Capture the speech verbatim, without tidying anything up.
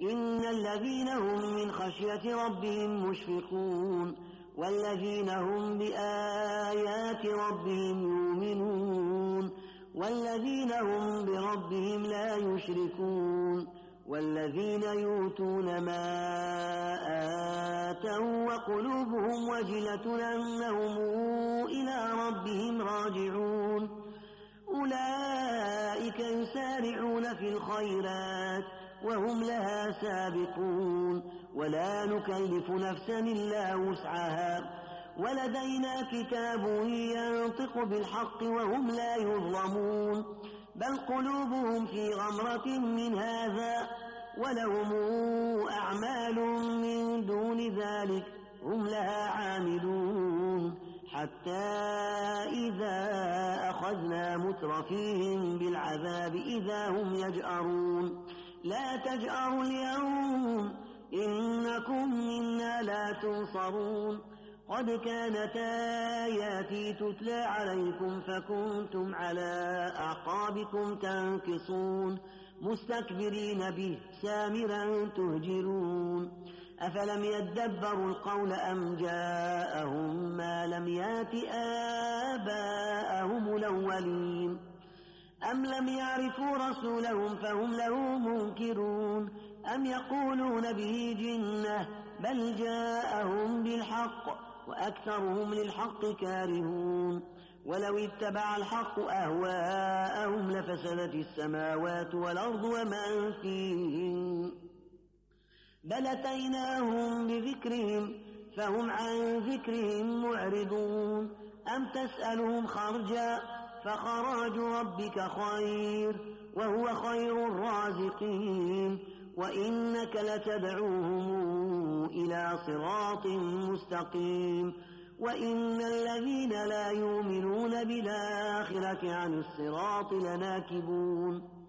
إن الذين هم من خشية ربهم مشفقون والذين هم بآيات ربهم يؤمنون والذين هم بربهم لا يشركون والذين يؤتون ما آتوا وقلوبهم وجلة أنهم إلى ربهم راجعون أولئك يسارعون في الخيرات وهم لها سابقون ولا نكلف نفسا إلا وسعها ولدينا كتاب ينطق بالحق وهم لا يظلمون بل قلوبهم في غمرة من هذا ولهم أعمال من دون ذلك هم لها عاملون حتى إذا أخذنا مترفيهم بالعذاب إذا هم يجأرون لا تجأروا اليوم إنكم منا لا تنصرون قد كانت آياتي تتلى عليكم فكنتم على أعقابكم تنكصون مستكبرين به سامرا تهجرون أفلم يدبروا القول أم جاءهم ما لم يات آباءهم الأولين أم لم يعرفوا رسولهم فهم له منكرون أم يقولون به جنة بل جاءهم بالحق وأكثرهم للحق كارهون ولو اتبع الحق أهواءهم لفسدت السماوات والأرض ومن فيهن بل أتيناهم بذكرهم فهم عن ذكرهم معرضون أم تسألهم خرجا فخراج ربك خير وهو خير الرازقين وإنك لتدعوهم إلى صراط مستقيم وإن الذين لا يؤمنون بالآخرة عن الصراط لناكبون